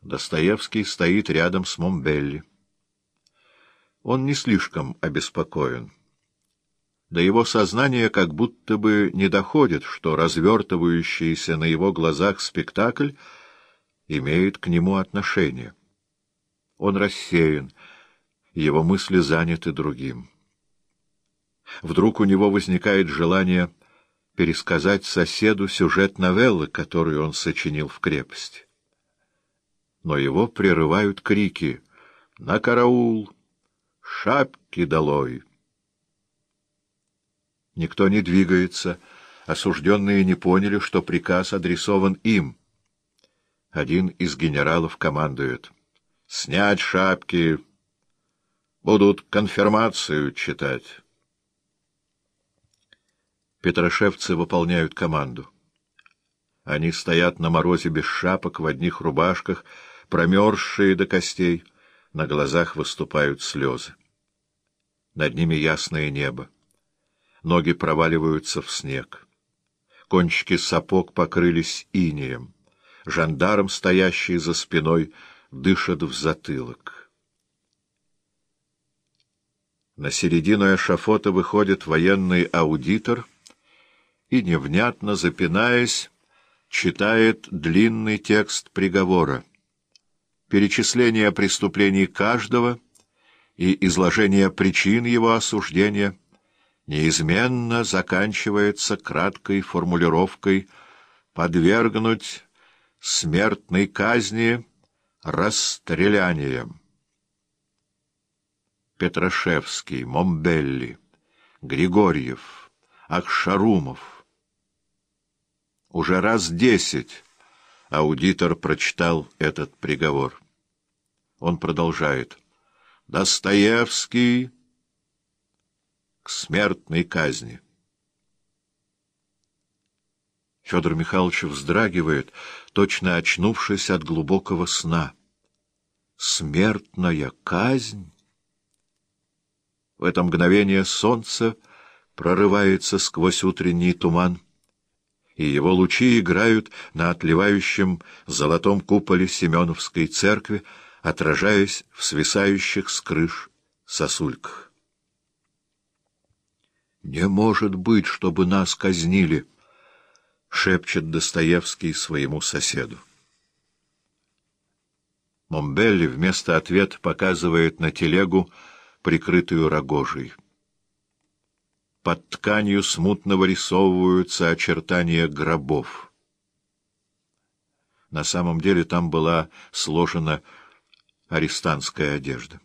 Достоевский стоит рядом с Момбелли. Он не слишком обеспокоен. До его сознания как будто бы не доходит, что развертывающийся на его глазах спектакль имеет к нему отношение. Он рассеян, его мысли заняты другим. Вдруг у него возникает желание пересказать соседу сюжет новеллы, которую он сочинил в крепости. Но его прерывают крики: «На караул! Шапки долой!» Никто не двигается, осужденные не поняли, что приказ адресован им. Один из генералов командует: «Снять шапки! Будут конфирмацию читать!» Петрошевцы выполняют команду. Они стоят на морозе без шапок, в одних рубашках, промерзшие до костей, на глазах выступают слезы. Над ними ясное небо. Ноги проваливаются в снег. Кончики сапог покрылись инеем. Жандарм, стоящий за спиной, дышит в затылок. На середину эшафота выходит военный аудитор и, невнятно запинаясь, читает длинный текст приговора, перечисление преступлений каждого и изложение причин его осуждения неизменно заканчивается краткой формулировкой «подвергнуть смертной казни расстрелянием». Петрошевский, Момбелли, Григорьев, Акшарумов. Уже раз 10 аудитор прочитал этот приговор. Он продолжает: «Достоевский к смертной казни». Федор Михайлович вздрагивает, точно очнувшись от глубокого сна. Смертная казнь? В это мгновение солнце прорывается сквозь утренний туман, и его лучи играют на отливающем золотом куполе Семеновской церкви, отражаясь в свисающих с крыш сосульках. «Не может быть, чтобы нас казнили!» — шепчет Достоевский своему соседу. Момбелли вместо ответа показывает на телегу, прикрытую рогожей. Под тканью смутно вырисовываются очертания гробов. На самом деле там была сложена арестантская одежда.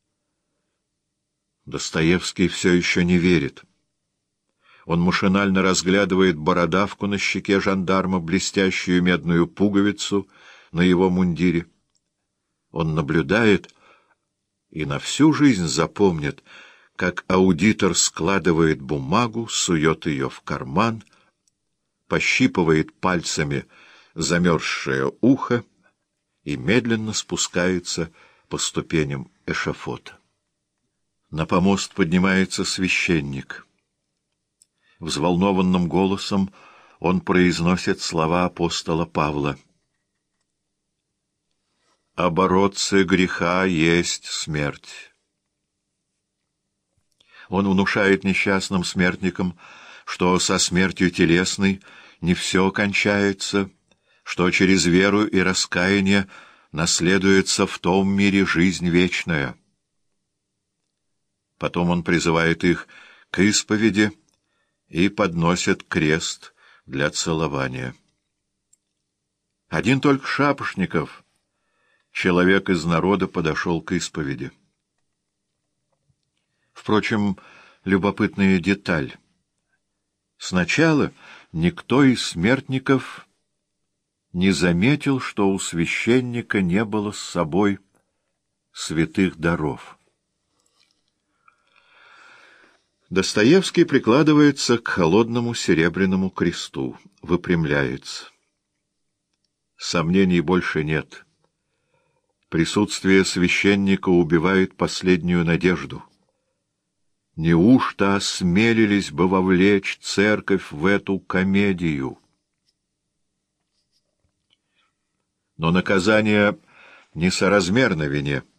Достоевский все еще не верит. Он машинально разглядывает бородавку на щеке жандарма, блестящую медную пуговицу на его мундире. Он наблюдает и на всю жизнь запомнит, как аудитор складывает бумагу, сует ее в карман, пощипывает пальцами замерзшее ухо и медленно спускается по ступеням эшафота. На помост поднимается священник. Взволнованным голосом он произносит слова апостола Павла: «Оборотцы греха есть смерть». Он внушает несчастным смертникам, что со смертью телесной не все кончается, что через веру и раскаяние наследуется в том мире жизнь вечная. Потом он призывает их к исповеди и подносит крест для целования. Один только Шапошников, человек из народа, подошел к исповеди. Впрочем, любопытная деталь. Сначала никто из смертников не заметил, что у священника не было с собой святых даров. Достоевский прикладывается к холодному серебряному кресту, выпрямляется. Сомнений больше нет. Присутствие священника убивает последнюю надежду. Неужто осмелились бы вовлечь церковь в эту комедию? Но наказание несоразмерна вине.